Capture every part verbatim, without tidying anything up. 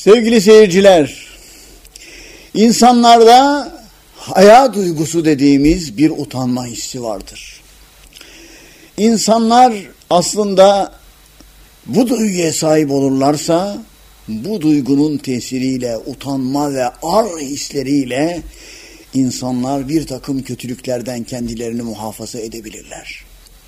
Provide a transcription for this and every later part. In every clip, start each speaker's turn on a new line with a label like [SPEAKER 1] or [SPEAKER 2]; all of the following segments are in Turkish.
[SPEAKER 1] Sevgili seyirciler, insanlarda haya duygusu dediğimiz bir utanma hissi vardır. İnsanlar aslında bu duyguya sahip olurlarsa, bu duygunun tesiriyle, utanma ve ar hisleriyle insanlar bir takım kötülüklerden kendilerini muhafaza edebilirler.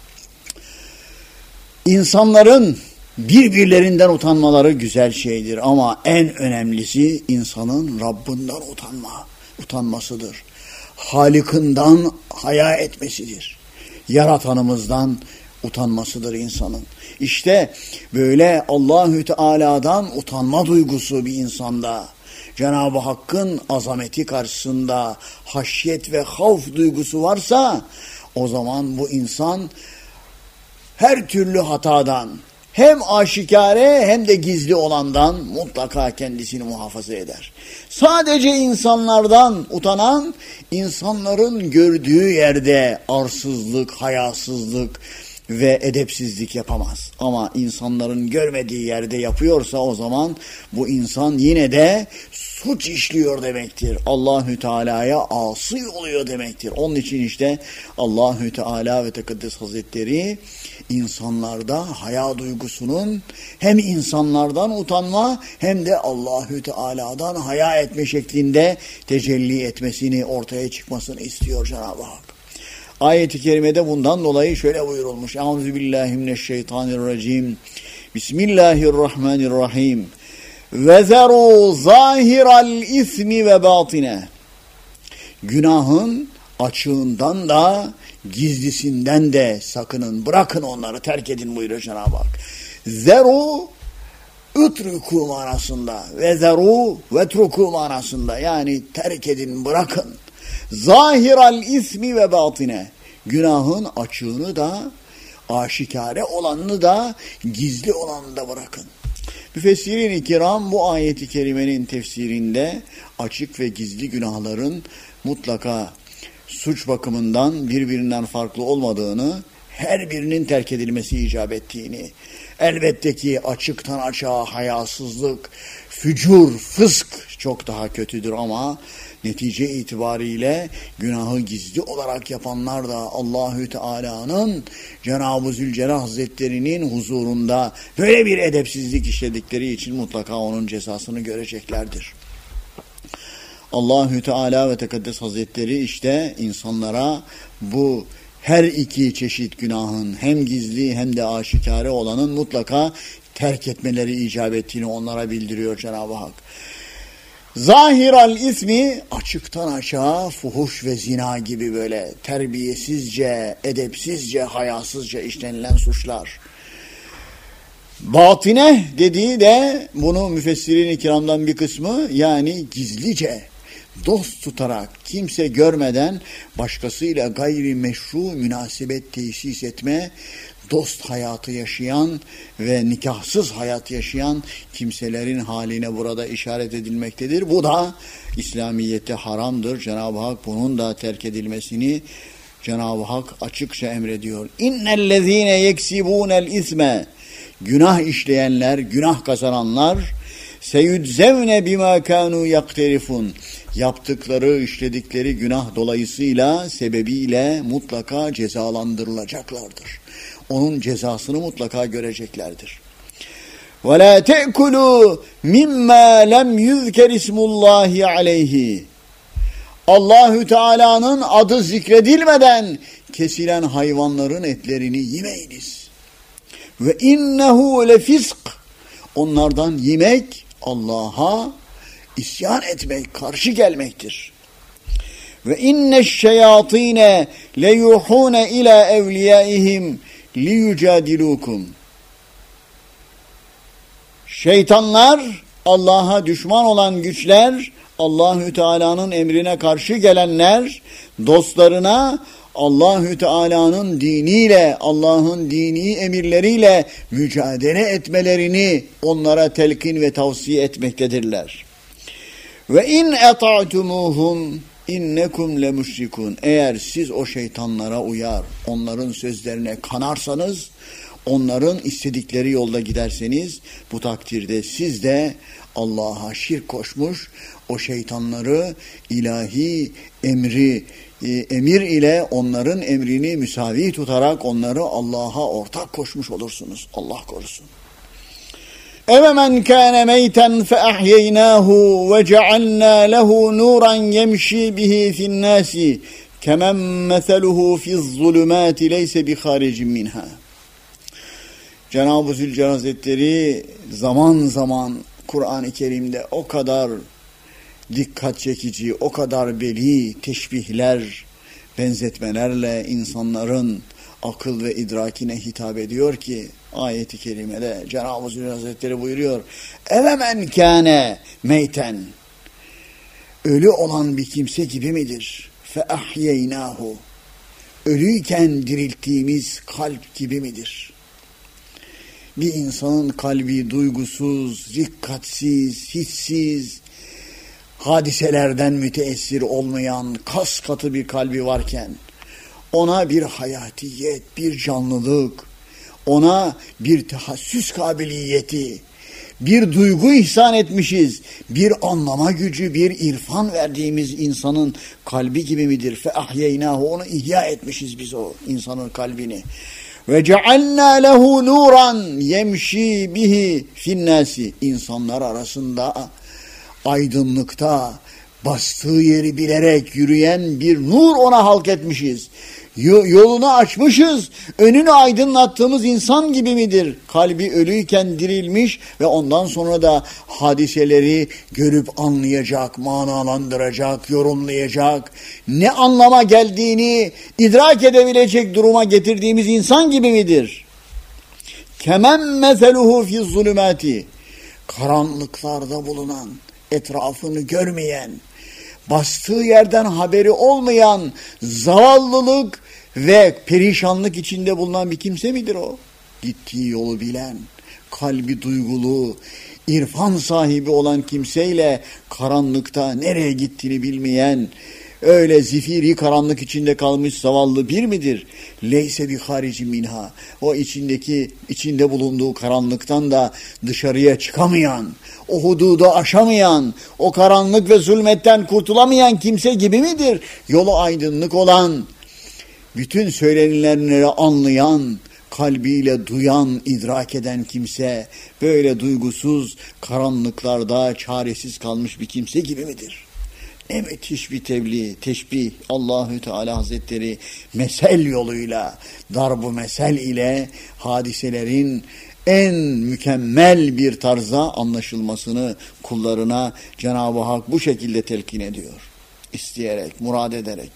[SPEAKER 1] İnsanların birbirlerinden utanmaları güzel şeydir ama en önemlisi insanın Rabbinden utanma, utanmasıdır. Halik'inden haya etmesidir. Yaratanımızdan utanmasıdır insanın. İşte böyle Allahü Teala'dan utanma duygusu bir insanda, Cenab-ı Hakk'ın azameti karşısında haşyet ve havf duygusu varsa, o zaman bu insan her türlü hatadan, hem aşikare hem de gizli olandan mutlaka kendisini muhafaza eder. Sadece insanlardan utanan, insanların gördüğü yerde arsızlık, hayasızlık ve edepsizlik yapamaz. Ama insanların görmediği yerde yapıyorsa o zaman bu insan yine de suç işliyor demektir. Allahü Teala'ya asi oluyor demektir. Onun için işte Allahü Teala ve Tekaddes Hazretleri insanlarda haya duygusunun hem insanlardan utanma hem de Allahü Teala'dan haya etme şeklinde tecelli etmesini, ortaya çıkmasını istiyor Cenab-ı Hak. Ayet-i kerimede bundan dolayı şöyle buyurulmuş. Euzubillahimineşşeytanirracim. Bismillahirrahmanirrahim. Ve zeru zahiral ismi ve batine. Günahın açığından da gizlisinden de sakının, bırakın onları, terk edin buyuruyor Cenab-ı Hak. Zeru ütruku manasında ve zeru vetruku manasında, yani terk edin, bırakın. Zahiral ismi ve batine, günahın açığını da, aşikare olanını da, gizli olanını da bırakın. Müfessirin-i kiram bu ayeti kerimenin tefsirinde açık ve gizli günahların mutlaka suç bakımından birbirinden farklı olmadığını, her birinin terk edilmesi icap ettiğini, elbette ki açıktan açığa hayasızlık, fücur, fısk çok daha kötüdür ama netice itibariyle günahı gizli olarak yapanlar da Allahü Teala'nın, Cenab-ı Zülcelal Hazretleri'nin huzurunda böyle bir edepsizlik işledikleri için mutlaka onun cezasını göreceklerdir. Allahü Teala ve Tekaddes Hazretleri işte insanlara bu her iki çeşit günahın, hem gizli hem de aşikare olanın mutlaka terk etmeleri icap ettiğini onlara bildiriyor Cenab-ı Hak. Zahiral ismi, açıktan aşağı fuhuş ve zina gibi böyle terbiyesizce, edepsizce, hayasızca işlenilen suçlar. Batine dediği de bunu müfessirin-i kiramdan bir kısmı, yani gizlice, dost tutarak, kimse görmeden başkasıyla gayri meşru münasebet tesis etme, dost hayatı yaşayan ve nikahsız hayat yaşayan kimselerin haline burada işaret edilmektedir. Bu da İslamiyet'te haramdır. Cenab-ı Hak bunun da terk edilmesini Cenab-ı Hak açıkça emrediyor. İnnellezîne yeksibûnel isme, günah işleyenler, günah kazananlar, seyüdzevne bimâ kânû yakterifun, yaptıkları, işledikleri günah dolayısıyla, sebebiyle mutlaka cezalandırılacaklardır. Onun cezasını mutlaka göreceklerdir. وَلَا تَأْكُلُوا مِمَّا لَمْ يُذْكَرِ اسْمُ اللّٰهِ عَلَيْهِ, Allahü Teala'nın adı zikredilmeden kesilen hayvanların etlerini yemeyiniz. Ve innehu lefisk, onlardan yemek Allah'a isyan etmek, karşı gelmektir. Ve inneşşeyatîne leyuhûne ilâ evliyaihim liyucadilukum. Şeytanlar, Allah'a düşman olan güçler, Allahü Teala'nın emrine karşı gelenler, dostlarına Allahü Teala'nın diniyle, Allah'ın dini emirleriyle mücadele etmelerini onlara telkin ve tavsiye etmektedirler. Ve in eta'tumuhum innekum lemüşrikun. Eğer siz o şeytanlara uyar, onların sözlerine kanarsanız, onların istedikleri yolda giderseniz, bu takdirde siz de Allah'a şirk koşmuş, o şeytanları ilahi emri e, emir ile onların emrini müsavi tutarak onları Allah'a ortak koşmuş olursunuz. Allah korusun. اَوَمَنْ كَانَ مَيْتًا فَأَحْيَيْنَاهُ وَجَعَلْنَا لَهُ نُورًا يَمْشِي بِهِ فِي النَّاسِ كَمَنْ مَثَلُهُ فِي الظُّلُمَاتِ لَيْسَ بِخَارِجٍ مِنْهَا. Cenab-ı Zülcelal Hazretleri zaman zaman Kur'an-ı Kerim'de o kadar dikkat çekici, o kadar beli teşbihler, benzetmelerle insanların akıl ve idrakine hitap ediyor ki ayet-i kerimede Cenab-ı Zülcelal Hazretleri buyuruyor: "Evemen kâne meyten." Ölü olan bir kimse gibi midir? Fe ahyeynâhu. Ölüyken dirilttiğimiz kalp gibi midir? Bir insanın kalbi duygusuz, dikkatsiz, hissiz, hadiselerden müteessir olmayan, kas katı bir kalbi varken ona bir hayatiyet, bir canlılık, ona bir tahassüs kabiliyeti, bir duygu ihsan etmişiz, bir anlama gücü, bir irfan verdiğimiz insanın kalbi gibi midir? Fe ahyeynâhu, onu ihya etmişiz biz o insanın kalbini. Ve cealnâ lehu nuran yemşi bihi finnâsi, insanlar arasında aydınlıkta bastığı yeri bilerek yürüyen bir nur ona halk etmişiz. Yolunu açmışız, önünü aydınlattığımız insan gibi midir? Kalbi ölüyken dirilmiş ve ondan sonra da hadiseleri görüp anlayacak, manalandıracak, yorumlayacak, ne anlama geldiğini idrak edebilecek duruma getirdiğimiz insan gibi midir? Kemen meseluhu fi zulümati, karanlıklarda bulunan, etrafını görmeyen, bastığı yerden haberi olmayan zavallılık ve perişanlık içinde bulunan bir kimse midir o? Gittiği yolu bilen, kalbi duygulu, irfan sahibi olan kimseyle karanlıkta nereye gittiğini bilmeyen, öyle zifiri karanlık içinde kalmış zavallı bir midir? Leyse bi harici minha. O içindeki, içinde bulunduğu karanlıktan da dışarıya çıkamayan, o hududu aşamayan, o karanlık ve zulmetten kurtulamayan kimse gibi midir? Yolu aydınlık olan, bütün söylenilenleri anlayan, kalbiyle duyan, idrak eden kimse, böyle duygusuz, karanlıklarda çaresiz kalmış bir kimse gibi midir? Ne müthiş bir tebliğ, teşbih. Allahü Teala Hazretleri mesel yoluyla, darbu mesel ile hadiselerin en mükemmel bir tarza anlaşılmasını kullarına Cenab-ı Hak bu şekilde telkin ediyor. İsteyerek, murad ederek.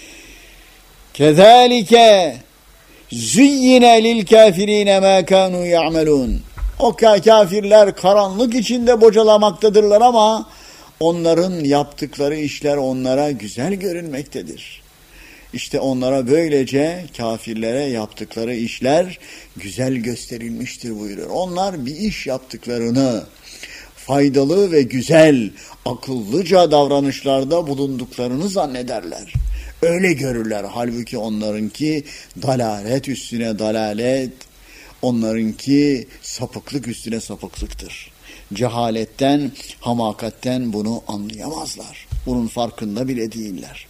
[SPEAKER 1] Kezalike züyyine lil kafirine ma kanu ya'melun. O kafirler karanlık içinde bocalamaktadırlar ama onların yaptıkları işler onlara güzel görünmektedir. İşte onlara böylece kafirlere yaptıkları işler güzel gösterilmiştir buyuruyor. Onlar bir iş yaptıklarını, faydalı ve güzel, akıllıca davranışlarda bulunduklarını zannederler. Öyle görürler. Halbuki onlarınki dalalet üstüne dalalet, onlarınki sapıklık üstüne sapıklıktır. Cehaletten, hamakatten bunu anlayamazlar. Bunun farkında bile değiller.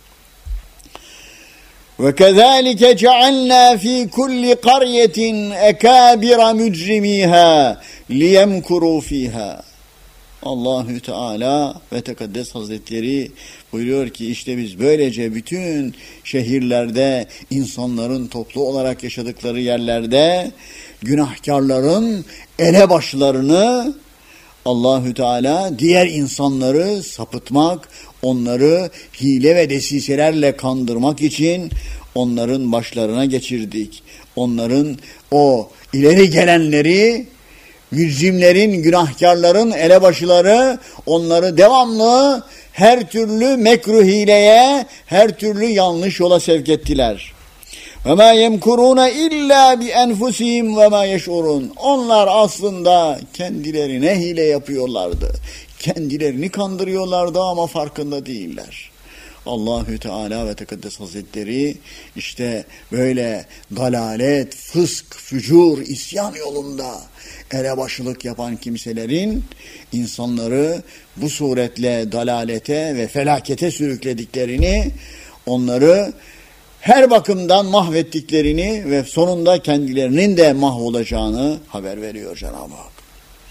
[SPEAKER 1] Ve kezalike cealna fi kulli qaryetin ekabira mücrimiha liyemkuru fiha. Allahü Teala ve Tekaddes Hazretleri buyuruyor ki işte biz böylece bütün şehirlerde, insanların toplu olarak yaşadıkları yerlerde günahkarların elebaşlarını, Allahü Teala diğer insanları sapıtmak, onları hile ve desiselerle kandırmak için onların başlarına geçirdik. Onların o ileri gelenleri, mücrimlerin, günahkarların elebaşıları, onları devamlı her türlü mekruh hileye, her türlü yanlış yola sevk ettiler. وَمَا يَمْكُرُونَ اِلَّا بِاَنْفُسِهِمْ وَمَا يَشْعُرُونَ. Onlar aslında kendilerine hile yapıyorlardı. Kendilerini kandırıyorlardı ama farkında değiller. Allahü Teala ve Tekaddes Hazretleri işte böyle dalalet, fısk, fücur, isyan yolunda elebaşılık yapan kimselerin insanları bu suretle dalalete ve felakete sürüklediklerini, onları her bakımdan mahvettiklerini ve sonunda kendilerinin de mahvolacağını haber veriyor Cenab-ı Hak.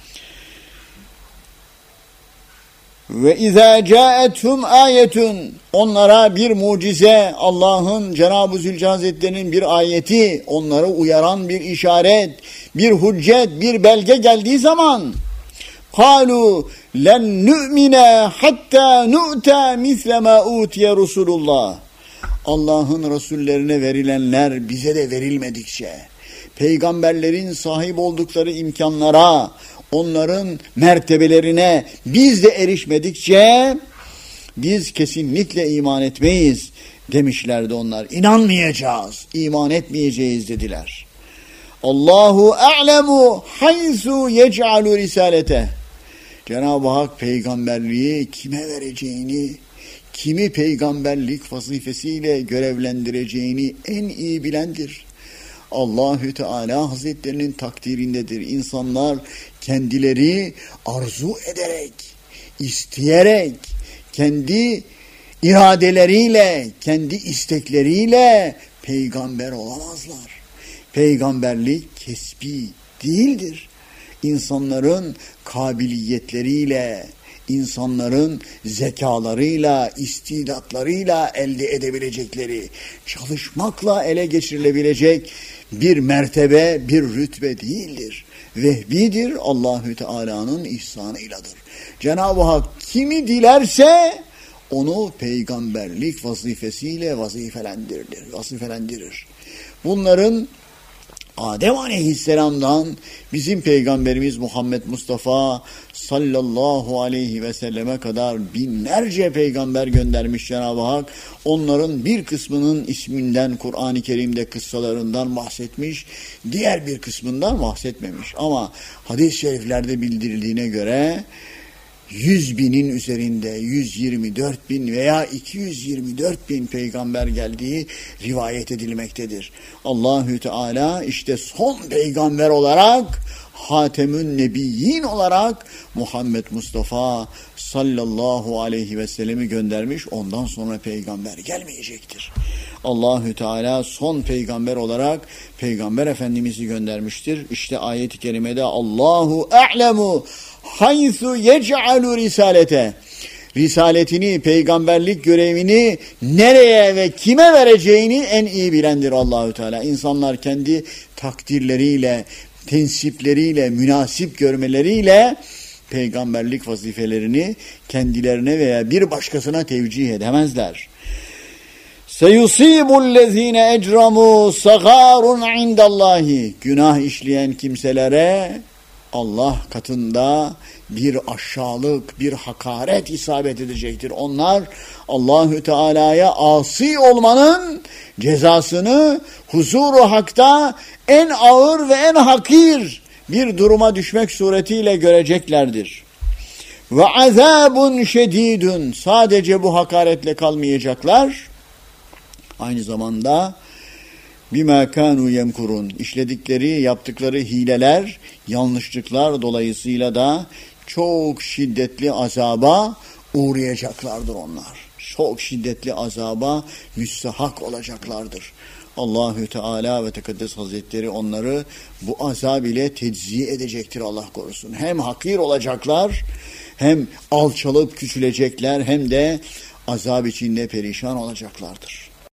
[SPEAKER 1] Ve izâ câethum âyetun, onlara bir mucize, Allah'ın, Cenab-ı Zülcelal Hazretleri'nin bir ayeti, onları uyaran bir işaret, bir hüccet, bir belge geldiği zaman kâlû len nu'mine hattâ nu'tâ misle mâ utiye Resulullah. Allah'ın Resullerine verilenler bize de verilmedikçe, peygamberlerin sahip oldukları imkanlara, onların mertebelerine biz de erişmedikçe biz kesinlikle iman etmeyiz demişlerdi onlar. İnanmayacağız, iman etmeyeceğiz dediler. Allahu a'lemu haysu yec'alu risalete. Cenab-ı Hak peygamberliği kime vereceğini, kimi peygamberlik vazifesiyle görevlendireceğini en iyi bilendir. Allahü Teala Hazretlerinin takdirindedir. İnsanlar kendileri arzu ederek, isteyerek, kendi iradeleriyle, kendi istekleriyle peygamber olamazlar. Peygamberlik kesbi değildir. İnsanların kabiliyetleriyle, insanların zekalarıyla, istidatlarıyla elde edebilecekleri, çalışmakla ele geçirilebilecek bir mertebe, bir rütbe değildir. Vehbidir, Allahü Teala'nın ihsanıyladır. Cenab-ı Hak kimi dilerse onu peygamberlik vazifesiyle vazifelendirir. vazifelendirir. Bunların Adem Aleyhisselam'dan bizim Peygamberimiz Muhammed Mustafa sallallahu aleyhi ve selleme kadar binlerce peygamber göndermiş Cenab-ı Hak. Onların bir kısmının isminden Kur'an-ı Kerim'de kıssalarından bahsetmiş, diğer bir kısmından bahsetmemiş. Ama hadis-i şeriflerde bildirildiğine göre yüz binin üzerinde yüz yirmi dört bin veya iki yüz yirmi dört bin peygamber geldiği rivayet edilmektedir. Allahü Teala işte son peygamber olarak, Hatemün Nebiyyin olarak Muhammed Mustafa sallallahu aleyhi ve sellemi göndermiş. Ondan sonra peygamber gelmeyecektir. Allahü Teala son peygamber olarak Peygamber Efendimiz'i göndermiştir. İşte ayet-i kerimede Allahu a'lemu haysu yec'alu risalete. Risaletini, peygamberlik görevini nereye ve kime vereceğini en iyi bilendir Allahü Teala. İnsanlar kendi takdirleriyle, tensipleriyle, münasip görmeleriyle peygamberlik vazifelerini kendilerine veya bir başkasına tevcih edemezler. Seyusibullezine ecramu sagarun indallahi. Günah işleyen kimselere Allah katında bir aşağılık, bir hakaret isabet edecektir. Onlar Allahü Teala'ya asi olmanın cezasını huzur-u hakta en ağır ve en hakir bir duruma düşmek suretiyle göreceklerdir. Ve azabun şedidun. Sadece bu hakaretle kalmayacaklar. Aynı zamanda bima kanu yemkurun, işledikleri, yaptıkları hileler, yanlışlıklar dolayısıyla da çok şiddetli azaba uğrayacaklardır onlar. Çok şiddetli azaba müstahak olacaklardır. Allahü Teala ve Tekaddes Hazretleri onları bu azab ile tecziye edecektir, Allah korusun. Hem hakir olacaklar, hem alçalıp küçülecekler, hem de azab içinde perişan olacaklardır.